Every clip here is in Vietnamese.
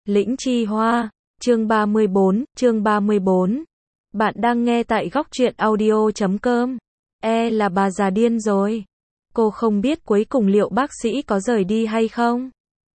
Lĩnh Chi Hoa, chương 34. Bạn đang nghe tại góc truyện audio.com. Là bà già điên rồi. Cô không biết cuối cùng liệu bác sĩ có rời đi hay không.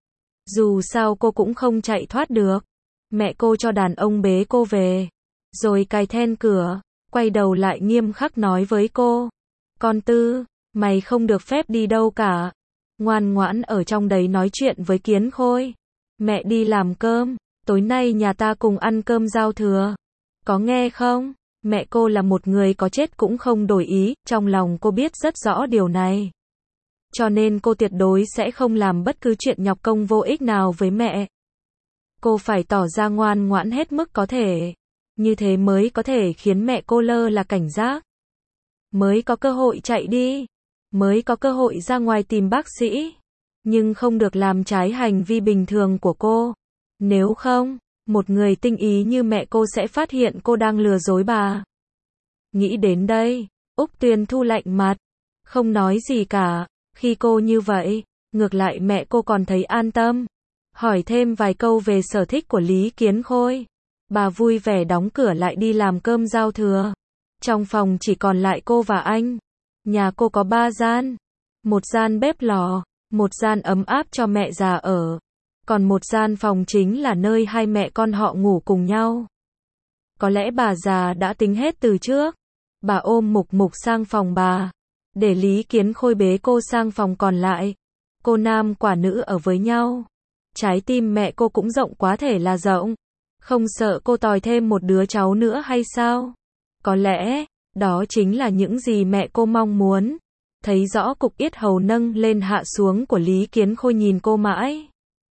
Dù sao cô cũng không chạy thoát được. Mẹ cô cho đàn ông bế cô về, rồi cài then cửa, quay đầu lại nghiêm khắc nói với cô. Con Tư, mày không được phép đi đâu cả. Ngoan ngoãn ở trong đấy nói chuyện với Kiến Khôi. Mẹ đi làm cơm, tối nay nhà ta cùng ăn cơm giao thừa. Có nghe không? Mẹ cô là một người có chết cũng không đổi ý, trong lòng cô biết rất rõ điều này. Cho nên cô tuyệt đối sẽ không làm bất cứ chuyện nhọc công vô ích nào với mẹ. Cô phải tỏ ra ngoan ngoãn hết mức có thể. Như thế mới có thể khiến mẹ cô lơ là cảnh giác. Mới có cơ hội chạy đi. Mới có cơ hội ra ngoài tìm bác sĩ. Nhưng không được làm trái hành vi bình thường của cô. Nếu không, một người tinh ý như mẹ cô sẽ phát hiện cô đang lừa dối bà. Nghĩ đến đây, Úc Tuyền Thu lạnh mặt. Không nói gì cả. Khi cô như vậy, ngược lại mẹ cô còn thấy an tâm. Hỏi thêm vài câu về sở thích của Lý Kiến Khôi. Bà vui vẻ đóng cửa lại đi làm cơm giao thừa. Trong phòng chỉ còn lại cô và anh. Nhà cô có 3 gian. Một gian bếp lò, một gian ấm áp cho mẹ già ở. Còn một gian phòng chính là nơi hai mẹ con họ ngủ cùng nhau. Có lẽ bà già đã tính hết từ trước. Bà ôm Mục Mục sang phòng bà, để Lý Kiến Khôi bế cô sang phòng còn lại. Cô nam quả nữ ở với nhau. Trái tim mẹ cô cũng rộng quá thể là rộng. Không sợ cô tòi thêm một đứa cháu nữa hay sao? Có lẽ, đó chính là những gì mẹ cô mong muốn. Thấy rõ cục yết hầu nâng lên hạ xuống của Lý Kiến Khôi nhìn cô mãi.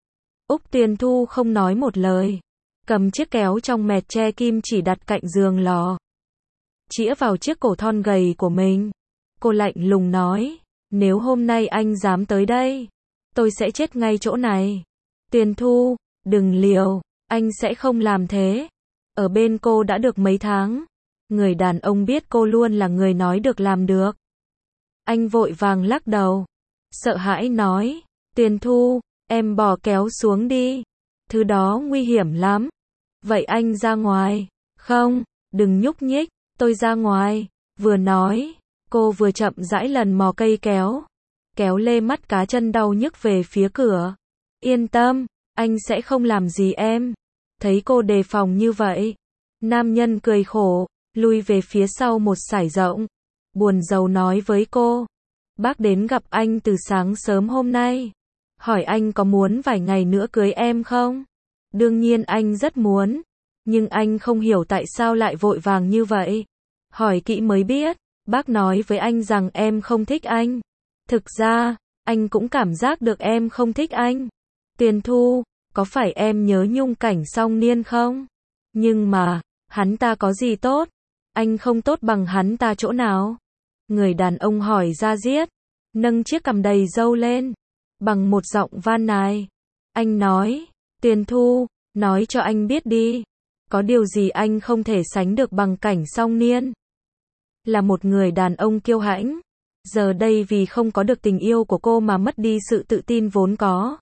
Úc Tuyền Thu không nói một lời. Cầm chiếc kéo trong mẹt tre kim chỉ đặt cạnh giường lò. Chĩa vào chiếc cổ thon gầy của mình. Cô lạnh lùng nói. Nếu hôm nay anh dám tới đây, tôi sẽ chết ngay chỗ này. Tuyền Thu, đừng liều. Anh sẽ không làm thế. Ở bên cô đã được mấy tháng. Người đàn ông biết cô luôn là người nói được làm được. Anh vội vàng lắc đầu. Sợ hãi nói. Tuyền Thu, em bỏ kéo xuống đi. Thứ đó nguy hiểm lắm. Vậy anh ra ngoài. Không, đừng nhúc nhích. Tôi ra ngoài. Vừa nói, cô vừa chậm rãi lần mò cây kéo. Kéo lê mắt cá chân đau nhức về phía cửa. Yên tâm, anh sẽ không làm gì em. Thấy cô đề phòng như vậy. Nam nhân cười khổ, lui về phía sau một sải rộng. Buồn rầu nói với cô. Bác đến gặp anh từ sáng sớm hôm nay. Hỏi anh có muốn vài ngày nữa cưới em không? Đương nhiên anh rất muốn. Nhưng anh không hiểu tại sao lại vội vàng như vậy. Hỏi kỹ mới biết, bác nói với anh rằng em không thích anh. Thực ra, anh cũng cảm giác được em không thích anh. Tuyền Thu, có phải em nhớ Nhung Cảnh Song Niên không? Nhưng mà, hắn ta có gì tốt? Anh không tốt bằng hắn ta chỗ nào? Người đàn ông hỏi ra diết, nâng chiếc cằm đầy râu lên, bằng một giọng van nài. Anh nói, Tuyền Thu, nói cho anh biết đi. Có điều gì anh không thể sánh được bằng Cảnh Song Niên? Là một người đàn ông kiêu hãnh. Giờ đây vì không có được tình yêu của cô mà mất đi sự tự tin vốn có.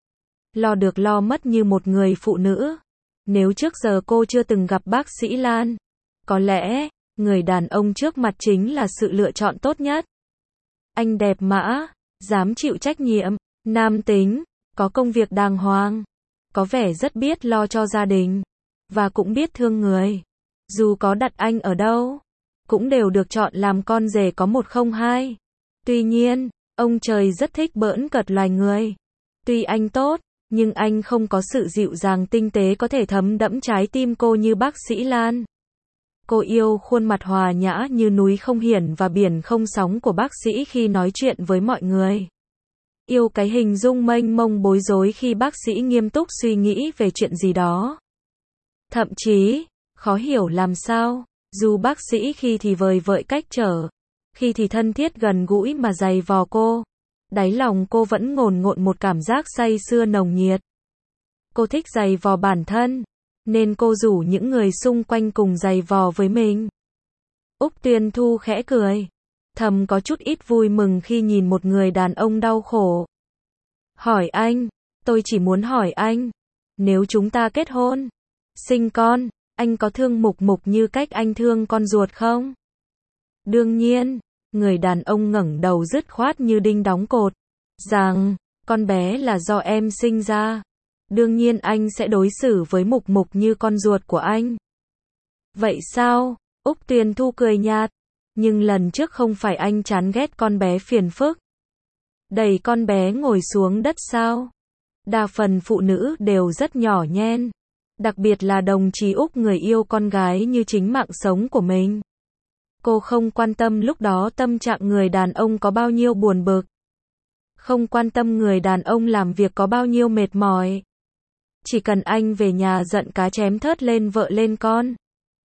Lo được lo mất như một người phụ nữ. Nếu trước giờ cô chưa từng gặp bác sĩ Lan, có lẽ, người đàn ông trước mặt chính là sự lựa chọn tốt nhất. Anh đẹp mã, dám chịu trách nhiệm, nam tính, có công việc đàng hoàng, có vẻ rất biết lo cho gia đình, và cũng biết thương người. Dù có đặt anh ở đâu, cũng đều được chọn làm con rể có 102. Tuy nhiên, ông trời rất thích bỡn cợt loài người. Tuy anh tốt, nhưng anh không có sự dịu dàng tinh tế có thể thấm đẫm trái tim cô như bác sĩ Lan. Cô yêu khuôn mặt hòa nhã như núi không hiển và biển không sóng của bác sĩ khi nói chuyện với mọi người. Yêu cái hình dung mênh mông bối rối khi bác sĩ nghiêm túc suy nghĩ về chuyện gì đó. Thậm chí, khó hiểu làm sao, dù bác sĩ khi thì vời vợi cách trở, khi thì thân thiết gần gũi mà giày vò cô, đáy lòng cô vẫn ngổn ngộn một cảm giác say sưa nồng nhiệt. Cô thích giày vò bản thân, nên cô rủ những người xung quanh cùng giày vò với mình. Úc Tuyền Thu khẽ cười, thầm có chút ít vui mừng khi nhìn một người đàn ông đau khổ. Hỏi anh, tôi chỉ muốn hỏi anh, Nếu chúng ta kết hôn, sinh con, anh có thương Mục Mục như cách anh thương con ruột không? Đương nhiên, người đàn ông ngẩng đầu dứt khoát như đinh đóng cột, rằng, con bé là do em sinh ra. Đương nhiên anh sẽ đối xử với Mục Mục như con ruột của anh. Vậy sao? Úc Tuyền Thu cười nhạt. Nhưng lần trước không phải anh chán ghét con bé phiền phức, đẩy con bé ngồi xuống đất sao? Đa phần phụ nữ đều rất nhỏ nhen. Đặc biệt là đồng chí Úc, người yêu con gái như chính mạng sống của mình. Cô không quan tâm lúc đó tâm trạng người đàn ông có bao nhiêu buồn bực. Không quan tâm người đàn ông làm việc có bao nhiêu mệt mỏi. Chỉ cần anh về nhà giận cá chém thớt lên vợ lên con.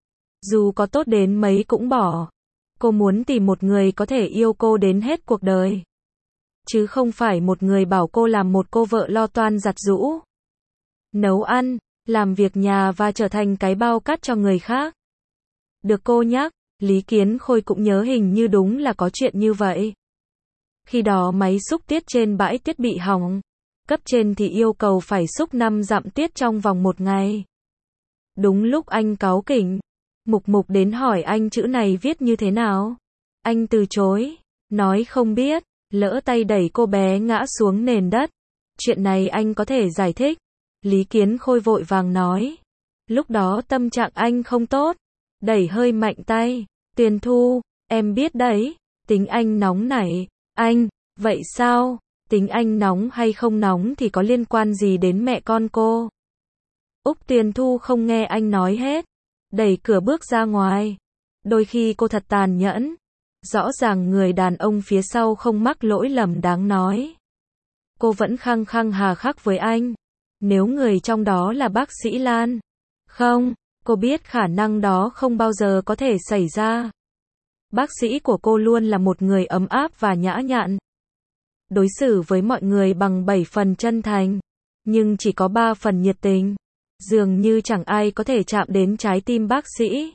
Dù có tốt đến mấy cũng bỏ. Cô muốn tìm một người có thể yêu cô đến hết cuộc đời. Chứ không phải một người bảo cô làm một cô vợ lo toan giặt giũ, nấu ăn, làm việc nhà và trở thành cái bao cát cho người khác. Được cô nhắc, Lý Kiến Khôi cũng nhớ hình như đúng là có chuyện như vậy. Khi đó máy xúc tiết trên bãi tiết bị hỏng. Cấp trên thì yêu cầu phải xúc 5 dặm tiết trong vòng 1 ngày. Đúng lúc anh cáu kỉnh, Mục Mục đến hỏi anh chữ này viết như thế nào. Anh từ chối, nói không biết, lỡ tay đẩy cô bé ngã xuống nền đất. Chuyện này anh có thể giải thích. Lý Kiến Khôi vội vàng nói. Lúc đó tâm trạng anh không tốt, đẩy hơi mạnh tay. Tuyền Thu, em biết đấy, tính anh nóng nảy. Anh, vậy sao? Tính anh nóng hay không nóng thì có liên quan gì đến mẹ con cô? Úc Tuyền Thu không nghe anh nói hết, đẩy cửa bước ra ngoài. Đôi khi cô thật tàn nhẫn. Rõ ràng người đàn ông phía sau không mắc lỗi lầm đáng nói. Cô vẫn khăng khăng hà khắc với anh. Nếu người trong đó là bác sĩ Lan. Không, cô biết khả năng đó không bao giờ có thể xảy ra. Bác sĩ của cô luôn là một người ấm áp và nhã nhặn. Đối xử với mọi người bằng 7 phần chân thành, nhưng chỉ có 3 phần nhiệt tình. Dường như chẳng ai có thể chạm đến trái tim bác sĩ.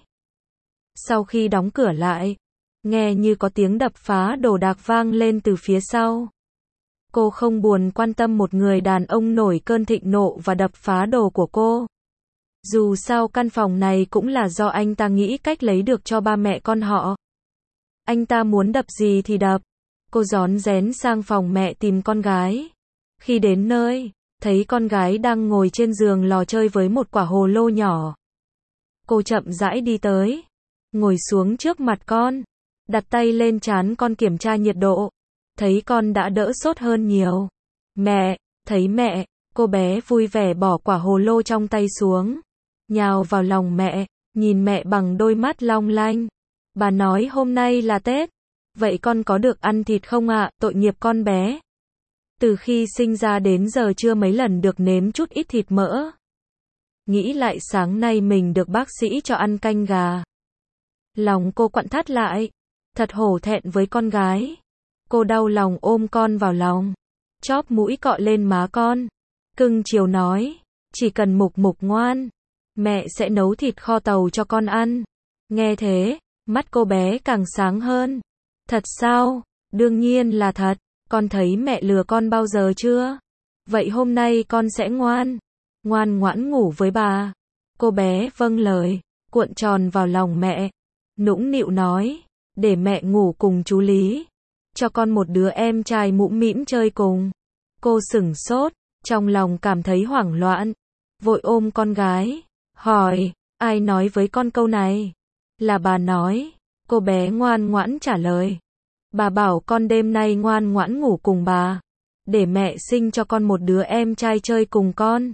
Sau khi đóng cửa lại, nghe như có tiếng đập phá đồ đạc vang lên từ phía sau. Cô không buồn quan tâm một người đàn ông nổi cơn thịnh nộ và đập phá đồ của cô. Dù sao căn phòng này cũng là do anh ta nghĩ cách lấy được cho ba mẹ con họ. Anh ta muốn đập gì thì đập. Cô rón rén sang phòng mẹ tìm con gái. Khi đến nơi, thấy con gái đang ngồi trên giường lò chơi với một quả hồ lô nhỏ. Cô chậm rãi đi tới, ngồi xuống trước mặt con, đặt tay lên trán con kiểm tra nhiệt độ. Thấy con đã đỡ sốt hơn nhiều. Mẹ, thấy mẹ, cô bé vui vẻ bỏ quả hồ lô trong tay xuống, nhào vào lòng mẹ, nhìn mẹ bằng đôi mắt long lanh. Bà nói hôm nay là Tết, vậy con có được ăn thịt không ạ? Tội nghiệp con bé. Từ khi sinh ra đến giờ chưa mấy lần được nếm chút ít thịt mỡ. Nghĩ lại sáng nay mình được bác sĩ cho ăn canh gà. Lòng cô quặn thắt lại, thật hổ thẹn với con gái. Cô đau lòng ôm con vào lòng, chóp mũi cọ lên má con, cưng chiều nói, chỉ cần Mục Mục ngoan, mẹ sẽ nấu thịt kho tàu cho con ăn. Nghe thế, mắt cô bé càng sáng hơn. Thật sao? Đương nhiên là thật, con thấy mẹ lừa con bao giờ chưa? Vậy hôm nay con sẽ ngoan ngoãn ngủ với bà. Cô bé vâng lời, cuộn tròn vào lòng mẹ, nũng nịu nói, để mẹ ngủ cùng chú Lý. Cho con một đứa em trai mũm mĩm chơi cùng. Cô sửng sốt, trong lòng cảm thấy hoảng loạn, vội ôm con gái, hỏi, ai nói với con câu này? Là bà nói. Cô bé ngoan ngoãn trả lời. Bà bảo con đêm nay ngoan ngoãn ngủ cùng bà, để mẹ sinh cho con một đứa em trai chơi cùng con.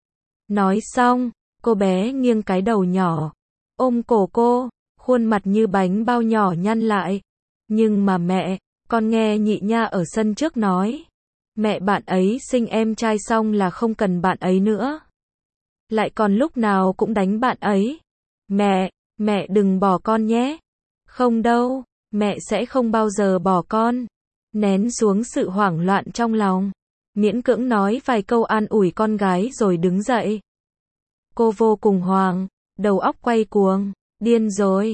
Nói xong, cô bé nghiêng cái đầu nhỏ, ôm cổ cô, khuôn mặt như bánh bao nhỏ nhăn lại. Nhưng mà mẹ, con nghe nhị nha ở sân trước nói, mẹ bạn ấy sinh em trai xong là không cần bạn ấy nữa. Lại còn lúc nào cũng đánh bạn ấy. Mẹ đừng bỏ con nhé. Không đâu, mẹ sẽ không bao giờ bỏ con. Nén xuống sự hoảng loạn trong lòng, miễn cưỡng nói vài câu an ủi con gái rồi đứng dậy. Cô vô cùng hoang, đầu óc quay cuồng, điên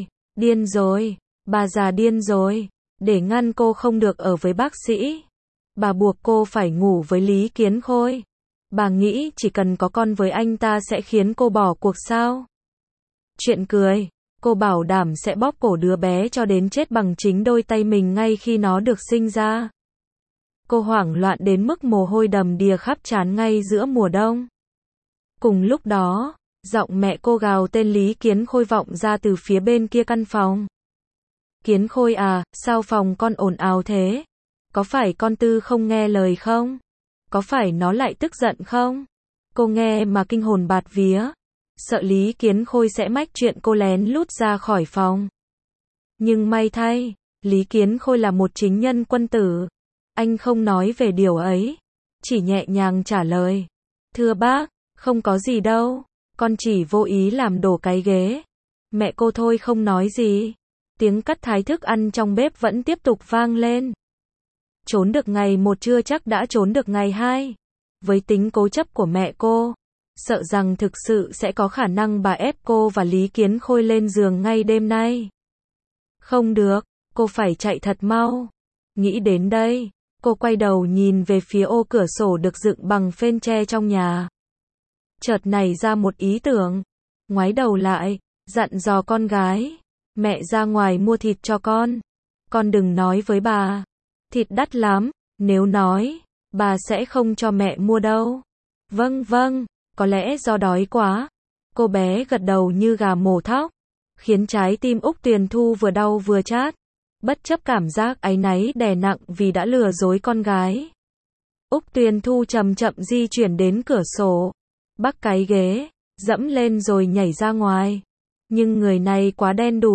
rồi, bà già điên rồi. Để ngăn cô không được ở với bác sĩ, bà buộc cô phải ngủ với Lý Kiến Khôi. Bà nghĩ chỉ cần có con với anh ta sẽ khiến cô bỏ cuộc sao? Chuyện cười. Cô bảo đảm sẽ bóp cổ đứa bé cho đến chết bằng chính đôi tay mình ngay khi nó được sinh ra. Cô hoảng loạn đến mức mồ hôi đầm đìa khắp trán ngay giữa mùa đông. Cùng lúc đó, giọng mẹ cô gào tên Lý Kiến Khôi vọng ra từ phía bên kia căn phòng. Kiến Khôi à, sao phòng con ồn ào thế? Có phải con Tư không nghe lời không? Có phải nó lại tức giận không? Cô nghe mà kinh hồn bạt vía. Sợ Lý Kiến Khôi sẽ mách chuyện cô lén lút ra khỏi phòng. Nhưng may thay, Lý Kiến Khôi là một chính nhân quân tử. Anh không nói về điều ấy. Chỉ nhẹ nhàng trả lời. Thưa bác, không có gì đâu. Con chỉ vô ý làm đổ cái ghế. Mẹ cô thôi không nói gì. Tiếng cắt thái thức ăn trong bếp vẫn tiếp tục vang lên. Trốn được ngày một chưa chắc đã trốn được ngày hai. Với tính cố chấp của mẹ cô, sợ rằng thực sự sẽ có khả năng bà ép cô và Lý Kiến Khôi lên giường ngay đêm nay. Không được, cô phải chạy thật mau. Nghĩ đến đây, cô quay đầu nhìn về phía ô cửa sổ được dựng bằng phên tre trong nhà. Chợt nảy ra một ý tưởng. Ngoái đầu lại, dặn dò con gái. Mẹ ra ngoài mua thịt cho con. Con đừng nói với bà. Thịt đắt lắm, nếu nói, bà sẽ không cho mẹ mua đâu. Vâng vâng, có lẽ do đói quá. Cô bé gật đầu như gà mổ thóc, khiến trái tim Úc Tuyền Thu vừa đau vừa chát. Bất chấp cảm giác áy náy đè nặng vì đã lừa dối con gái. Úc Tuyền Thu chậm chậm di chuyển đến cửa sổ, bắc cái ghế, dẫm lên rồi nhảy ra ngoài. Nhưng người này quá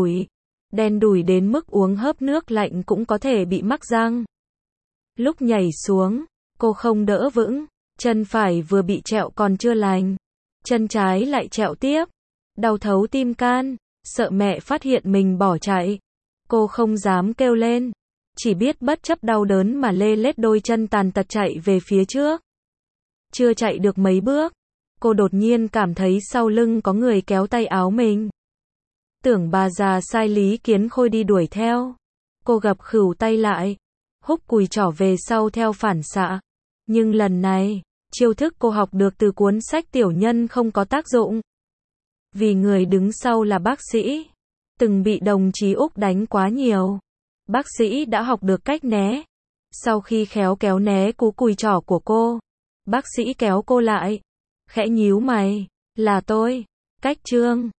đen đủi đến mức uống hớp nước lạnh cũng có thể bị mắc răng. Lúc nhảy xuống, cô không đỡ vững, chân phải vừa bị trẹo còn chưa lành, chân trái lại trẹo tiếp, đau thấu tim can, sợ mẹ phát hiện mình bỏ chạy. Cô không dám kêu lên, chỉ biết bất chấp đau đớn mà lê lết đôi chân tàn tật chạy về phía trước. Chưa chạy được mấy bước, cô đột nhiên cảm thấy sau lưng có người kéo tay áo mình. Tưởng bà già sai Lý Kiến Khôi đi đuổi theo. Cô gập khửu tay lại, húc cùi trỏ về sau theo phản xạ. Nhưng lần này, chiêu thức cô học được từ cuốn sách tiểu nhân không có tác dụng. Vì người đứng sau là bác sĩ, từng bị đồng chí Úc đánh quá nhiều. Bác sĩ đã học được cách né. Sau khi khéo kéo né cú cùi trỏ của cô, bác sĩ kéo cô lại, khẽ nhíu mày, là tôi, Cách Trương.